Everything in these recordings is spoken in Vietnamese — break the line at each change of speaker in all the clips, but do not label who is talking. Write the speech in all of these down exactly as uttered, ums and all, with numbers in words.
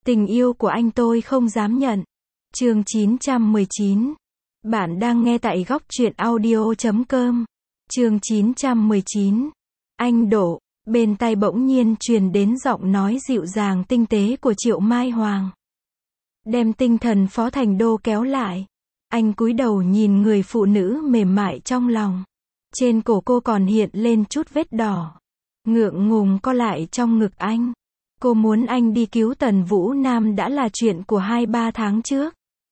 Tình yêu của anh tôi không dám nhận. Chương chín trăm mười chín. Bạn đang nghe tại góc truyện audio chấm com. Chương chín trăm mười chín. Anh Đỗ. Bên tai bỗng nhiên truyền đến giọng nói dịu dàng tinh tế của Triệu Mai Hoàng. Đem tinh thần Phó Thành Đô kéo lại. Anh cúi đầu nhìn người phụ nữ mềm mại trong lòng. Trên cổ cô còn hiện lên chút vết đỏ. Ngượng ngùng co lại trong ngực anh. Cô muốn anh đi cứu Tần Vũ Nam đã là chuyện của hai ba tháng trước.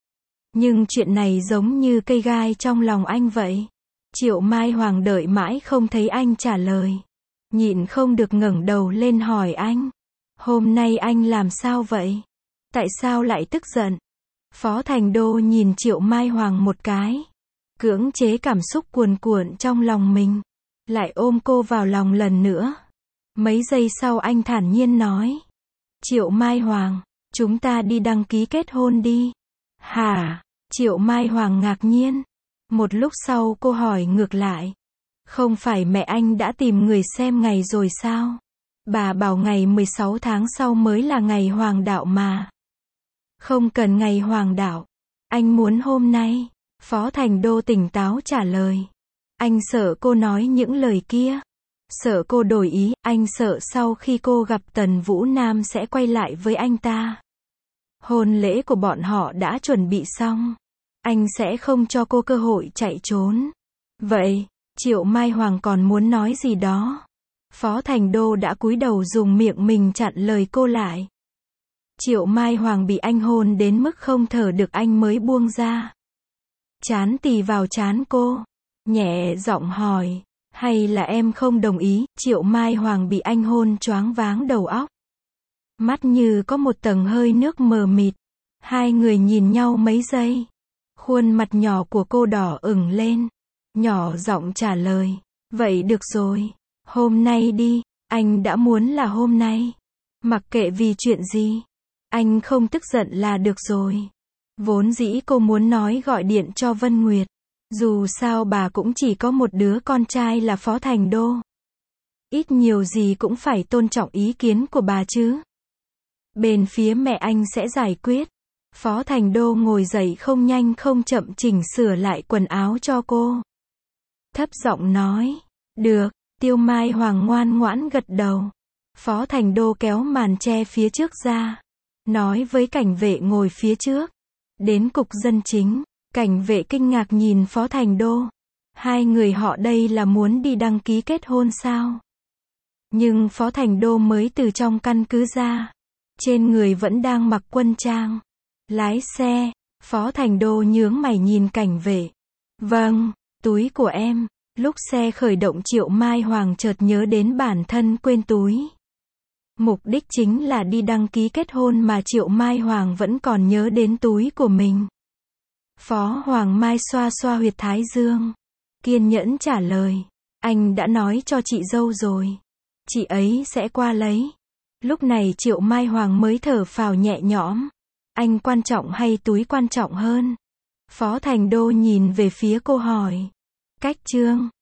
Nhưng chuyện này giống như cây gai trong lòng anh vậy. Triệu Mai Hoàng đợi mãi không thấy anh trả lời. Nhịn không được ngẩng đầu lên hỏi anh. Hôm nay anh làm sao vậy? Tại sao lại tức giận? Phó Thành Đô nhìn Triệu Mai Hoàng một cái. Cưỡng chế cảm xúc cuồn cuộn trong lòng mình. Lại ôm cô vào lòng lần nữa. Mấy giây sau anh thản nhiên nói. Triệu Mai Hoàng, chúng ta đi đăng ký kết hôn đi. Hả? Triệu Mai Hoàng ngạc nhiên. Một lúc sau cô hỏi ngược lại. Không phải mẹ anh đã tìm người xem ngày rồi sao? Bà bảo ngày mười sáu tháng sau mới là ngày hoàng đạo mà. Không cần ngày hoàng đạo. Anh muốn hôm nay. Phó Thành Đô tỉnh táo trả lời. Anh sợ cô nói những lời kia. Sợ cô đổi ý, anh sợ sau khi cô gặp Tần Vũ Nam sẽ quay lại với anh ta. Hôn lễ của bọn họ đã chuẩn bị xong. Anh sẽ không cho cô cơ hội chạy trốn. Vậy, Triệu Mai Hoàng còn muốn nói gì đó. Phó Thành Đô đã cúi đầu dùng miệng mình chặn lời cô lại. Triệu Mai Hoàng bị anh hôn đến mức không thở được anh mới buông ra. Chán tì vào chán cô. Nhẹ giọng hỏi. Hay là em không đồng ý? Triệu Mai Hoàng bị anh hôn choáng váng đầu óc. Mắt như có một tầng hơi nước mờ mịt. Hai người nhìn nhau mấy giây. Khuôn mặt nhỏ của cô đỏ ửng lên. Nhỏ giọng trả lời. Vậy được rồi. Hôm nay đi. Anh đã muốn là hôm nay. Mặc kệ vì chuyện gì. Anh không tức giận là được rồi. Vốn dĩ cô muốn nói gọi điện cho Vân Nguyệt. Dù sao bà cũng chỉ có một đứa con trai là Phó Thành Đô. Ít nhiều gì cũng phải tôn trọng ý kiến của bà chứ. Bên phía mẹ anh sẽ giải quyết. Phó Thành Đô ngồi dậy không nhanh không chậm chỉnh sửa lại quần áo cho cô. Thấp giọng nói. Được, Tiêu Mai Hoàng ngoan ngoãn gật đầu. Phó Thành Đô kéo màn che phía trước ra. Nói với cảnh vệ ngồi phía trước. Đến cục dân chính. Cảnh vệ kinh ngạc nhìn Phó Thành Đô. Hai người họ đây là muốn đi đăng ký kết hôn sao? Nhưng Phó Thành Đô mới từ trong căn cứ ra. Trên người vẫn đang mặc quân trang. Lái xe. Phó Thành Đô nhướng mày nhìn cảnh vệ. Vâng, túi của em. Lúc xe khởi động Triệu Mai Hoàng chợt nhớ đến bản thân quên túi. Mục đích chính là đi đăng ký kết hôn mà Triệu Mai Hoàng vẫn còn nhớ đến túi của mình. Phó Hoàng Mai xoa xoa huyệt thái dương. Kiên nhẫn trả lời. Anh đã nói cho chị dâu rồi. Chị ấy sẽ qua lấy. Lúc này Triệu Mai Hoàng mới thở phào nhẹ nhõm. Anh quan trọng hay túi quan trọng hơn? Phó Thành Đô nhìn về phía cô hỏi. Cách Trương.